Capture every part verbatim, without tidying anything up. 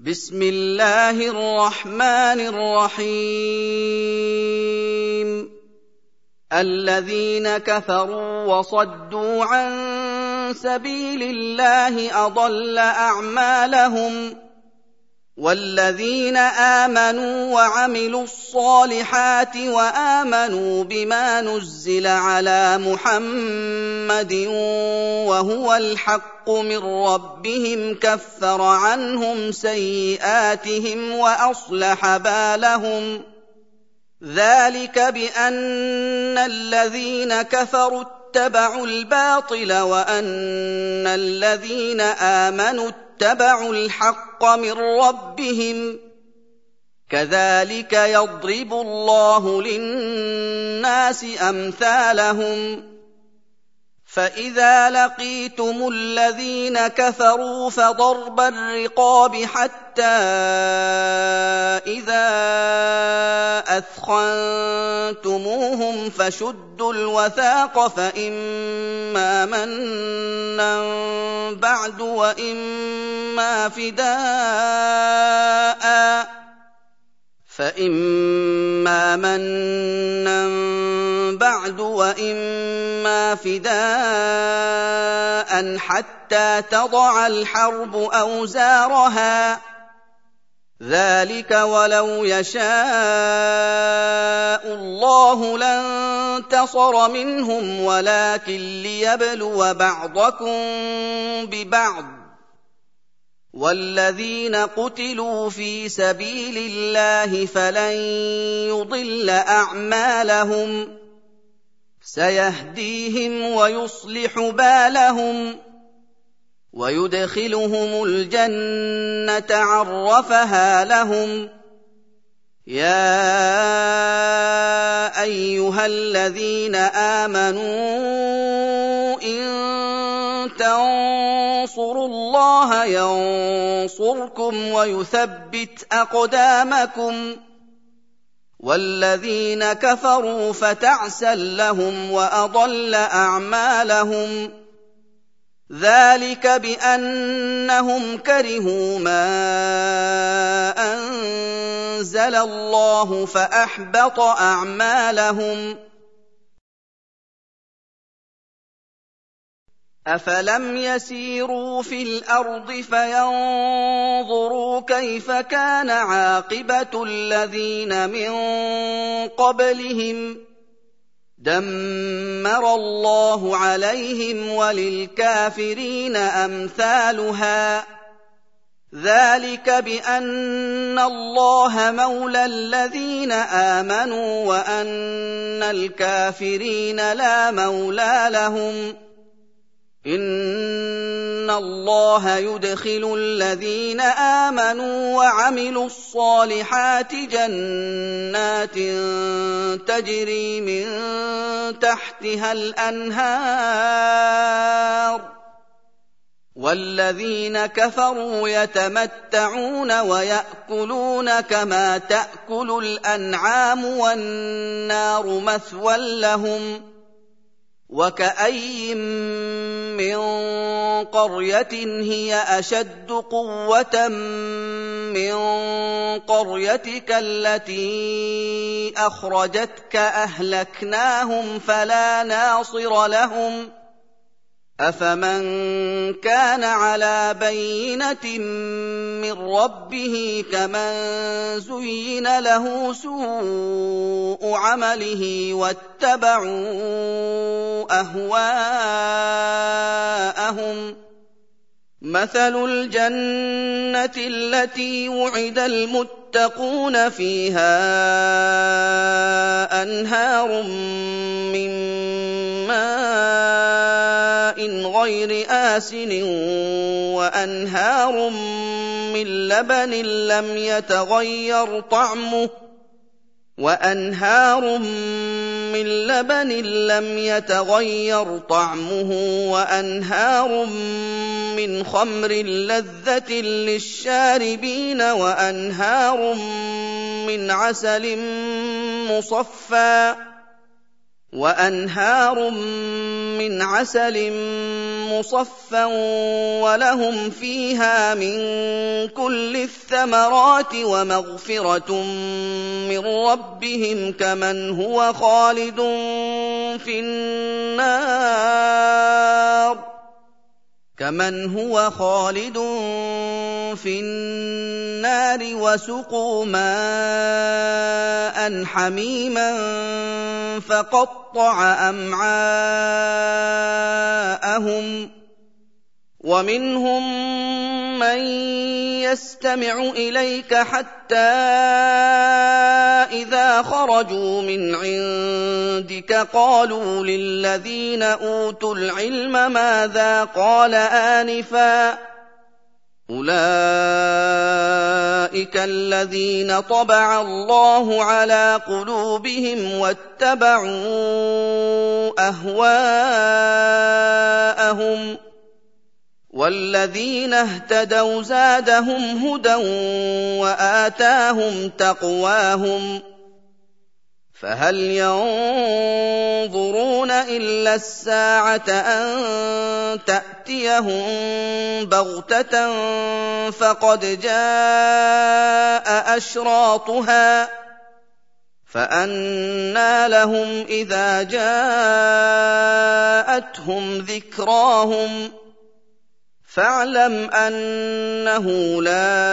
بسم الله الرحمن الرحيم الذين كفروا وصدوا عن سبيل الله أضل أعمالهم والذين آمنوا وعملوا الصالحات وآمنوا بما نزل على محمد وهو الحق من ربهم كفر عنهم سيئاتهم وأصلح بالهم ذلك بأن الذين كفروا اتبعوا الباطل وأن الذين آمنوا اتبعوا الحق من ربهم كذلك يضرب الله للناس أمثالهم فإذا لقيتم الذين كفروا فضرب الرقاب حتى إذا أثخنتموهم فشدوا الوثاق فإما منا بعد وإما فداء فإما منا بعد وإما فداء حتى تضع الحرب أوزارها ذلك ولو يشاء الله لانتصر منهم ولكن ليبلو بعضكم ببعض والذين قتلوا في سبيل الله فلن يضل أعمالهم سيهديهم ويصلح بالهم ويدخلهم الجنة عرفها لهم يا أيها الذين آمنوا إن تنصروا الله ينصركم ويثبت أقدامكم والذين كفروا فتعسا لهم وأضل أعمالهم ذلك بأنهم كرهوا ما أنزل الله فأحبط أعمالهم أفلم يسيروا في الأرض فينظروا كيف كان عاقبة الذين من قبلهم دمر الله عليهم وللكافرين أمثالها ذلك بأن الله مولى الذين آمنوا وأن الكافرين لا مولى لهم إن الله يدخل الذين آمنوا وعملوا الصالحات جنات تجري من تحتها الأنهار والذين كفروا يتمتعون ويأكلون كما تأكل الأنعام والنار مثوى لهم وكأي من قرية هي أشد قوة من قريتك التي أخرجتك أهلكناهم فلا ناصر لهم أفمن كان على بينة من ربه كمن زين له سوء عمله واتبعوا أهواءهم مثل الجنة التي وعد المتقون فيها أنهار من ماء غير آسن وأنهار من لبن لم يتغير طعمه وأنهار من لبن لم يتغير طعمه وأنهار من خمر لذة للشاربين وأنهار من عسل مصفى وأنهار من عسل مُصَفًّى وَلَهُمْ فِيهَا مِن كُلِّ الثَّمَرَاتِ وَمَغْفِرَةٌ مِّن رَّبِّهِمْ كَمَنْ هُوَ خَالِدٌ فِي النَّارِ كمن هو خالد في النار وسقوا ماء حميما فقطع أمعاءهم ومنهم من يستمع إليك حتى إذا خرجوا من عندك قالوا للذين أوتوا العلم ماذا قال آنفا أولئك الذين طبع الله على قلوبهم واتبعوا أهواءهم والذين اهتدوا زادهم هدى وآتاهم تقواهم فهل ينظرون إلا الساعة أن تأتيهم بغتة فقد جاء أشراطها فأنى لهم إذا جاءتهم ذكراهم فاعلم أنه لا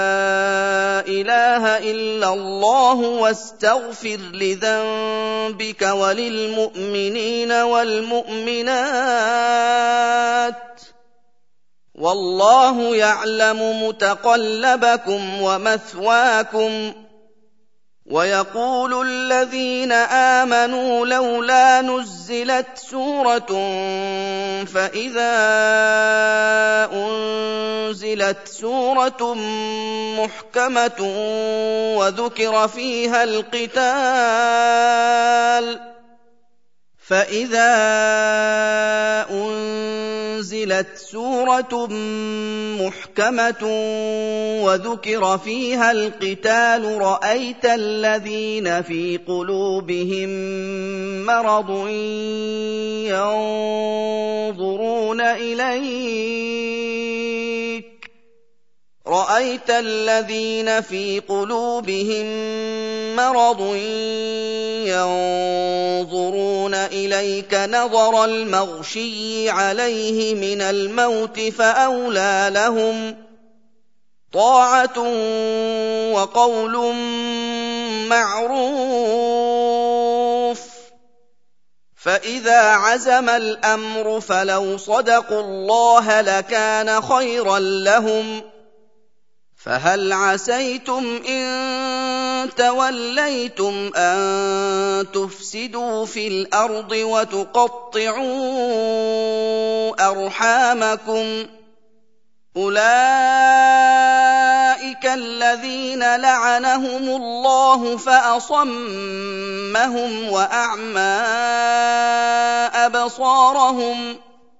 إله إلا الله واستغفر لذنبك وللمؤمنين والمؤمنات والله يعلم متقلبكم ومثواكم ويقول الذين آمنوا لولا نزلت سورة فإذا أنزلت سورة محكمة وذكر فيها القتال فإذا أنزلت سورة محكمة وذكر فيها القتال رأيت الذين في قلوبهم مرض ينظرون إليك رأيت الذين في قلوبهم مرض ينظرون إليك نظر المغشي عليه من الموت فأولى لهم طاعة وقول معروف فإذا عزم الأمر فلو صدقوا الله لكان خيرا لهم فهل عسيتم إن توليتم أن تفسدوا في الأرض وتقطعوا أرحامكم أولئك الذين لعنهم الله فأصمهم وأعمى أبصارهم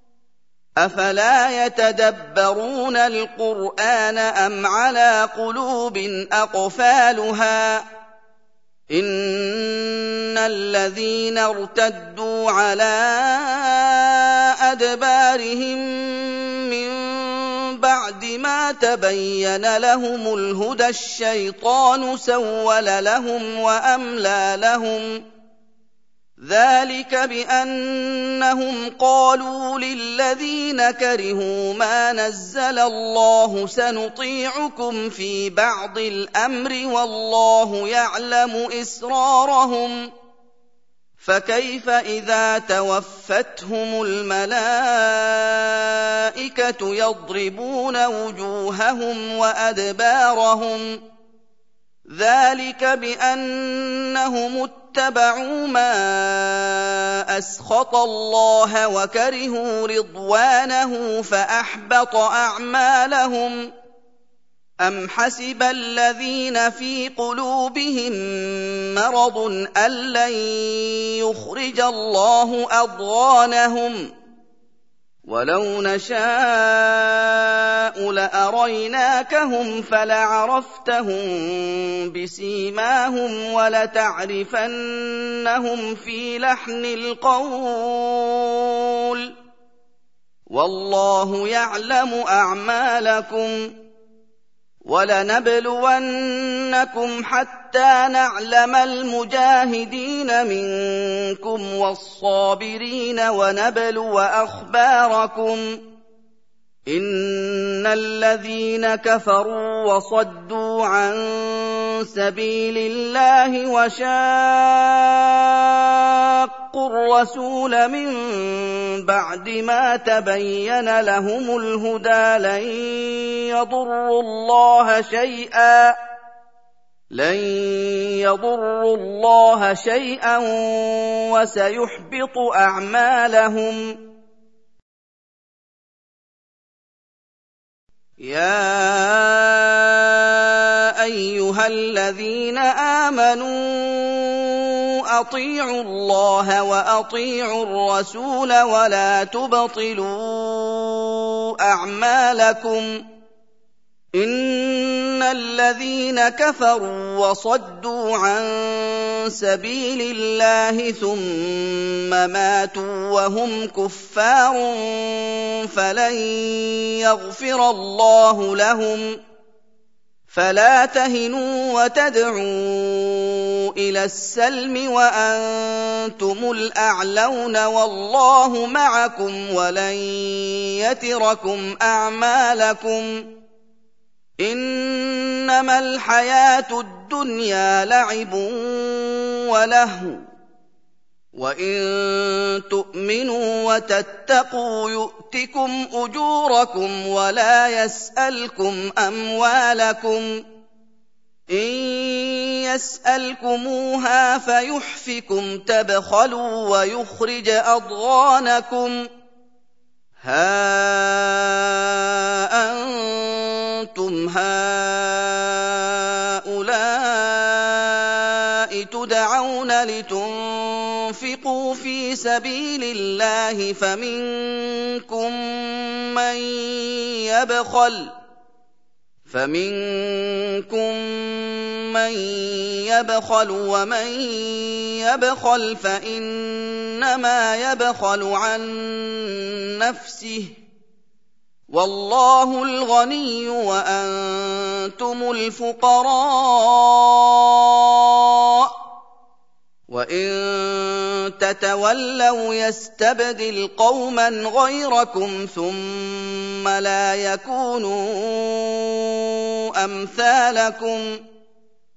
أفلا يتدبرون القرآن أم على قلوب أقفالها إن الذين ارتدوا على أدبارهم من بعد ما تبين لهم الهدى الشيطان سول لهم وأملى لهم ذلك بأنهم قالوا للذين كرهوا ما نزل الله سنطيعكم في بعض الأمر والله يعلم إسرارهم فكيف إذا توفتهم الملائكة يضربون وجوههم وأدبارهم ذلك بأنهم اتبعوا ما أسخط الله وكرهوا رضوانه فأحبط أعمالهم أم حسب الذين في قلوبهم مرض أن لن يخرج الله أضغانهم ولو نشاء لأريناكهم فلعرفتهم بسيماهم ولتعرفنهم في لحن القول وَاللَّهُ يَعْلَمُ أَعْمَالَكُمْ ۚ وَلَنَبْلُوَنَّكُمْ حَتَّىٰ نَعْلَمَ الْمُجَاهِدِينَ مِنكُمْ وَالصَّابِرِينَ وَنَبْلُوَ أَخْبَارَكُمْ ۚ إِنَّ الَّذِينَ كَفَرُوا وَصَدُّوا عَن سَبِيلِ اللَّهِ وَشَاقُّوا الرَّسُولَ مِن بَعْدِ مَا تَبَيَّنَ لَهُمُ الْهُدَىٰ لَن يَضُرُّوا اللَّهَ شَيْئًا لن يضروا الله شيئا وسيحبط أعمالهم. يا أيها الذين آمنوا أطيعوا الله وأطيعوا الرسول ولا تبطلوا أعمالكم، إن الذين كفروا وصدوا عن سبيل الله ثم ماتوا وهم كفار فلن يغفر الله لهم، فلا تهنوا وتدعوا إلى السلم وأنتم الأعلون والله معكم ولن يتركم أعمالكم. إنما الحياة الدنيا لعب ولهو، وإن تؤمنوا وتتقوا يؤتكم أجوركم ولا يسألكم أموالكم، إن يسألكموها فيحفكم تبخلوا ويخرج أضغانكم. ها أنتم هؤلاء تدعون لتنفقوا في سبيل الله فمنكم من يبخل فمنكم من يبخل ومن يبخل فإنما يبخل عن نفسه، والله الغني وأنتم الفقراء، وإن تتولوا يستبدل قوما غيركم ثم لا يكونوا أمثالكم.